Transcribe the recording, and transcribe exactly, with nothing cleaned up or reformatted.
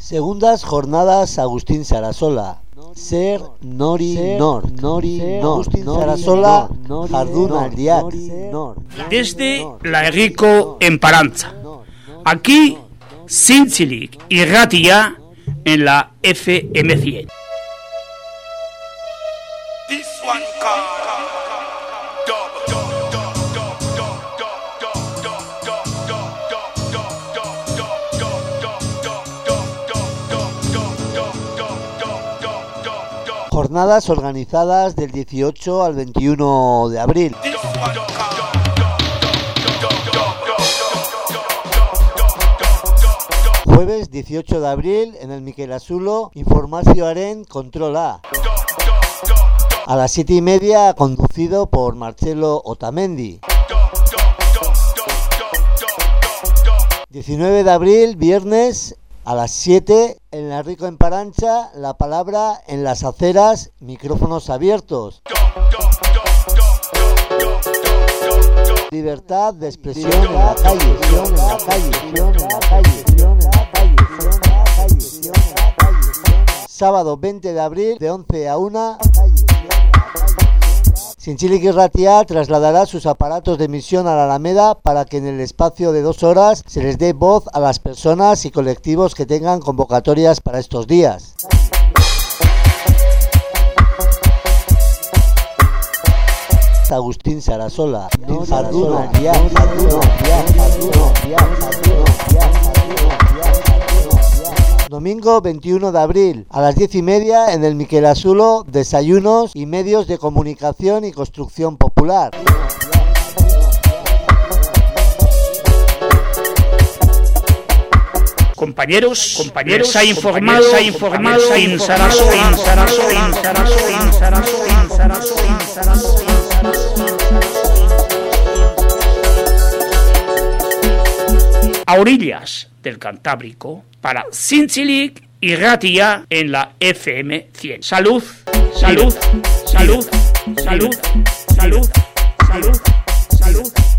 Segundas jornadas Agustín Sarasola. Ser Nori Nor, Nori Nor, Sarasola, Jardun Aldiak. Desde la Herriko en Parantza. Aquí, Zintzilik y Ratia en la F M cien. Jornadas organizadas del dieciocho al veintiuno de abril. Jueves dieciocho de abril en el Miquel Asulo, Informacio Aren Control A. A las siete y media, conducido por Marcelo Otamendi. diecinueve de abril, viernes, a las siete, en la Rico en Parancha, la palabra en las aceras, micrófonos abiertos. Libertad de expresión en la calle, en la calle, en la calle, en la calle. Sábado veinte de abril, de once a una. Zintzilik Irratia trasladará sus aparatos de emisión a la Alameda para que en el espacio de dos horas se les dé voz a las personas y colectivos que tengan convocatorias para estos días. Agustín Sarasola, Jardun Aldiak. Domingo veintiuno de abril, a las diez y media, en el Miquel Asulo, desayunos y medios de comunicación y construcción popular. Compañeros, compañeros, se ha informado, se ha informado, en Saraso, en Saraso, en Saraso, en Saraso, en Saraso, en Saraso, en a orillas del Cantábrico, para Zintzilik Irratia en la F M cien. Salud, salud, salud, salud, salud, salud, salud, salud.